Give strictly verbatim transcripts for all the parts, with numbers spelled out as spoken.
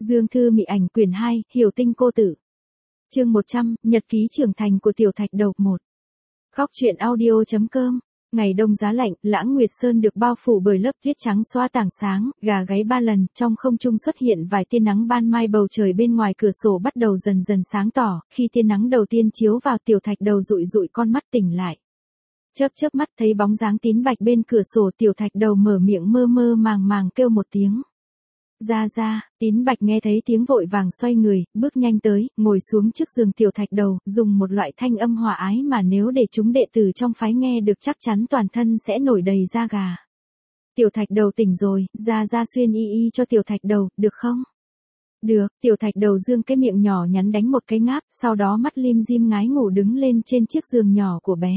Dương Thư Mị Ảnh quyển hai, Hiểu Tinh Cô Tử. Chương một trăm, Nhật ký trưởng thành của Tiểu Thạch Đầu một. Khóc truyện audio.com. Ngày đông giá lạnh, Lãng Nguyệt Sơn được bao phủ bởi lớp tuyết trắng xóa tảng sáng, gà gáy ba lần, trong không trung xuất hiện vài tia nắng ban mai, bầu trời bên ngoài cửa sổ bắt đầu dần dần sáng tỏ, khi tia nắng đầu tiên chiếu vào, Tiểu Thạch Đầu dụi dụi con mắt tỉnh lại. Chớp chớp mắt thấy bóng dáng Tín Bạch bên cửa sổ, Tiểu Thạch Đầu mở miệng mơ mơ màng màng kêu một tiếng. Ra ra, Tín Bạch nghe thấy tiếng vội vàng xoay người, bước nhanh tới, ngồi xuống trước giường Tiểu Thạch Đầu, dùng một loại thanh âm hòa ái mà nếu để chúng đệ tử trong phái nghe được chắc chắn toàn thân sẽ nổi đầy da gà. Tiểu Thạch Đầu tỉnh rồi, ra ra xuyên y y cho Tiểu Thạch Đầu, được không? Được, Tiểu Thạch Đầu dương cái miệng nhỏ nhắn đánh một cái ngáp, sau đó mắt lim dim ngái ngủ đứng lên trên chiếc giường nhỏ của bé.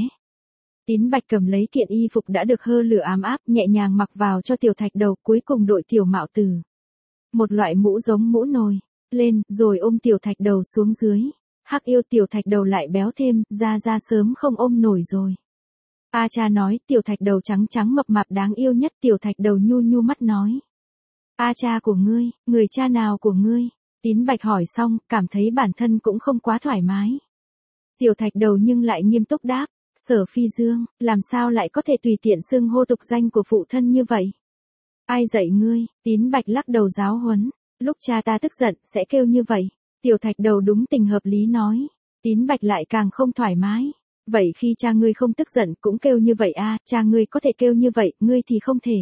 Tín Bạch cầm lấy kiện y phục đã được hơ lửa ám áp, nhẹ nhàng mặc vào cho Tiểu Thạch Đầu, cuối cùng đội tiểu mạo tử. Một loại mũ giống mũ nồi, lên, rồi ôm Tiểu Thạch Đầu xuống dưới. Hắc yêu, Tiểu Thạch Đầu lại béo thêm, ra ra sớm không ôm nổi rồi. A cha nói, Tiểu Thạch Đầu trắng trắng mập mạp đáng yêu nhất. Tiểu Thạch Đầu nhu nhu mắt nói. A cha của ngươi, người cha nào của ngươi? Tín Bạch hỏi xong, cảm thấy bản thân cũng không quá thoải mái. Tiểu Thạch Đầu nhưng lại nghiêm túc đáp, Sở Phi Dương, làm sao lại có thể tùy tiện xưng hô tục danh của phụ thân như vậy? Ai dạy ngươi? Tín Bạch lắc đầu giáo huấn. Lúc cha ta tức giận, sẽ kêu như vậy. Tiểu Thạch Đầu đúng tình hợp lý nói. Tín Bạch lại càng không thoải mái. Vậy khi cha ngươi không tức giận cũng kêu như vậy à, cha ngươi có thể kêu như vậy, ngươi thì không thể.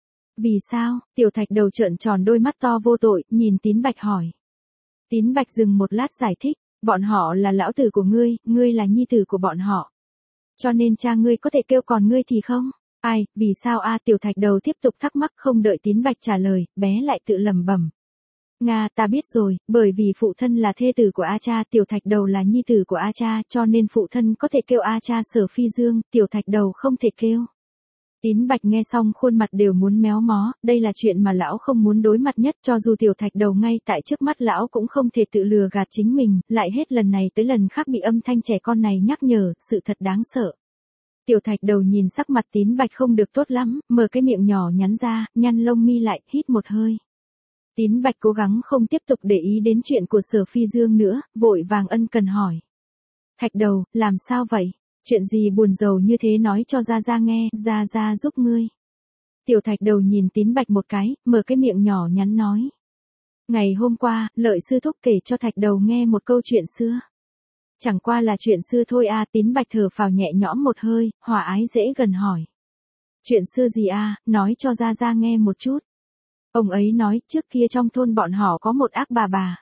Vì sao? Tiểu Thạch Đầu trợn tròn đôi mắt to vô tội, nhìn Tín Bạch hỏi. Tín Bạch dừng một lát giải thích, bọn họ là lão tử của ngươi, ngươi là nhi tử của bọn họ. Cho nên cha ngươi có thể kêu, còn ngươi thì không. Ai, vì sao a? Tiểu Thạch Đầu tiếp tục thắc mắc, không đợi Tín Bạch trả lời, bé lại tự lẩm bẩm. Nga, ta biết rồi, bởi vì phụ thân là thê tử của A cha, Tiểu Thạch Đầu là nhi tử của A cha, cho nên phụ thân có thể kêu A cha Sở Phi Dương, Tiểu Thạch Đầu không thể kêu. Tín Bạch nghe xong khuôn mặt đều muốn méo mó, đây là chuyện mà lão không muốn đối mặt nhất, cho dù Tiểu Thạch Đầu ngay tại trước mắt lão cũng không thể tự lừa gạt chính mình, lại hết lần này tới lần khác bị âm thanh trẻ con này nhắc nhở, sự thật đáng sợ. Tiểu Thạch Đầu nhìn sắc mặt Tín Bạch không được tốt lắm, mở cái miệng nhỏ nhắn ra, nhăn lông mi lại, hít một hơi. Tín Bạch cố gắng không tiếp tục để ý đến chuyện của Sở Phi Dương nữa, vội vàng ân cần hỏi. Thạch Đầu, làm sao vậy? Chuyện gì buồn rầu như thế nói cho ra ra nghe, ra ra giúp ngươi. Tiểu Thạch Đầu nhìn Tín Bạch một cái, mở cái miệng nhỏ nhắn nói. Ngày hôm qua, Lợi sư thúc kể cho Thạch Đầu nghe một câu chuyện xưa. Chẳng qua là chuyện xưa thôi a. Tín Bạch thở phào nhẹ nhõm một hơi, hòa ái dễ gần hỏi. Chuyện xưa gì a, nói cho ra ra nghe một chút. Ông ấy nói, trước kia trong thôn bọn họ có một ác bà bà.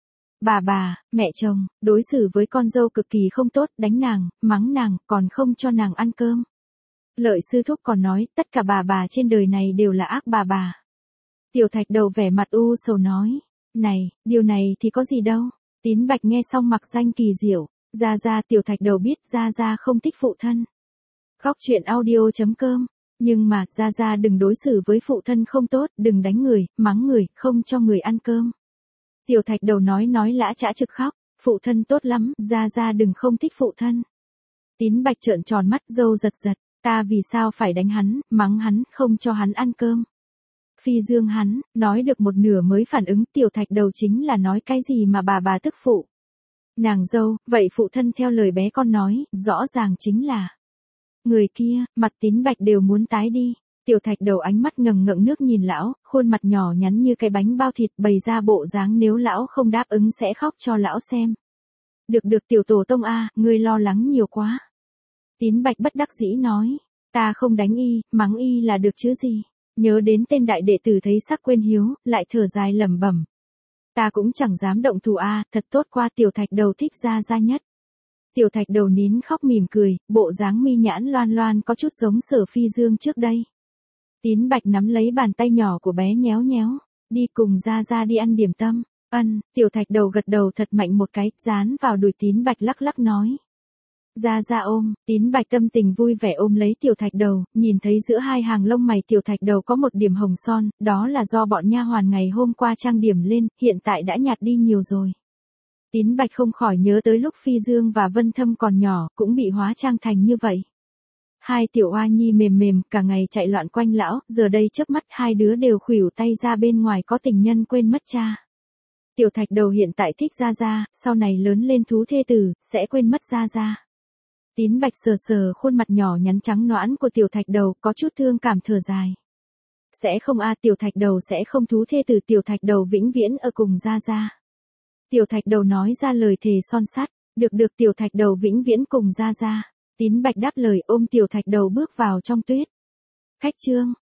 Bà bà, mẹ chồng, đối xử với con dâu cực kỳ không tốt, đánh nàng, mắng nàng, còn không cho nàng ăn cơm. Lợi sư thúc còn nói, tất cả bà bà trên đời này đều là ác bà bà. Tiểu Thạch Đầu vẻ mặt u sầu nói. Này, điều này thì có gì đâu. Tín Bạch nghe xong mặc danh kỳ diệu. Ra ra, Tiểu Thạch Đầu biết ra ra không thích phụ thân. Khóc truyện audio.com. Nhưng mà, ra ra đừng đối xử với phụ thân không tốt, đừng đánh người, mắng người, không cho người ăn cơm. Tiểu Thạch Đầu nói nói lã chã trực khóc, phụ thân tốt lắm, ra ra đừng không thích phụ thân. Tín Bạch trợn tròn mắt, râu giật giật, ta vì sao phải đánh hắn, mắng hắn, không cho hắn ăn cơm. Phi Dương hắn, nói được một nửa mới phản ứng, Tiểu Thạch Đầu chính là nói cái gì mà bà bà tức phụ. Nàng dâu, vậy phụ thân theo lời bé con nói, rõ ràng chính là. Người kia, mặt Tín Bạch đều muốn tái đi. Tiểu Thạch Đầu ánh mắt ngầm ngậm nước nhìn lão, khuôn mặt nhỏ nhắn như cái bánh bao thịt, bày ra bộ dáng nếu lão không đáp ứng sẽ khóc cho lão xem. Được được Tiểu Tổ Tông a, ngươi lo lắng nhiều quá. Tín Bạch bất đắc dĩ nói, ta không đánh y, mắng y là được chứ gì. Nhớ đến tên đại đệ tử thấy sắc quên hiếu, lại thở dài lẩm bẩm. Ta cũng chẳng dám động thủ a, thật tốt qua. Tiểu Thạch Đầu thích ra ra nhất. Tiểu Thạch Đầu nín khóc mỉm cười, bộ dáng mi nhãn loan loan có chút giống Sở Phi Dương trước đây. Tín Bạch nắm lấy bàn tay nhỏ của bé nhéo nhéo, đi cùng ra ra đi ăn điểm tâm. Ân, Tiểu Thạch Đầu gật đầu thật mạnh một cái, dán vào đùi Tín Bạch lắc lắc nói. Ra ra ôm, Tín Bạch tâm tình vui vẻ ôm lấy Tiểu Thạch Đầu, nhìn thấy giữa hai hàng lông mày Tiểu Thạch Đầu có một điểm hồng son, đó là do bọn nha hoàn ngày hôm qua trang điểm lên, hiện tại đã nhạt đi nhiều rồi. Tín Bạch không khỏi nhớ tới lúc Phi Dương và Vân Thâm còn nhỏ, cũng bị hóa trang thành như vậy. Hai tiểu oa nhi mềm mềm, cả ngày chạy loạn quanh lão, giờ đây chớp mắt hai đứa đều khuỷu tay ra bên ngoài có tình nhân quên mất cha. Tiểu thạch đầu hiện tại thích Gia Gia, sau này lớn lên thú thê tử, sẽ quên mất Gia Gia. Tín Bạch sờ sờ khuôn mặt nhỏ nhắn trắng nõn của tiểu thạch đầu, có chút thương cảm thở dài. Sẽ không a, tiểu thạch đầu sẽ không thú thê tử, tiểu thạch đầu vĩnh viễn ở cùng Gia Gia. Tiểu thạch đầu nói ra lời thề son sắt, được được tiểu thạch đầu vĩnh viễn cùng Gia Gia. Tín Bạch đáp lời ôm tiểu thạch đầu bước vào trong tuyết. Khách trương,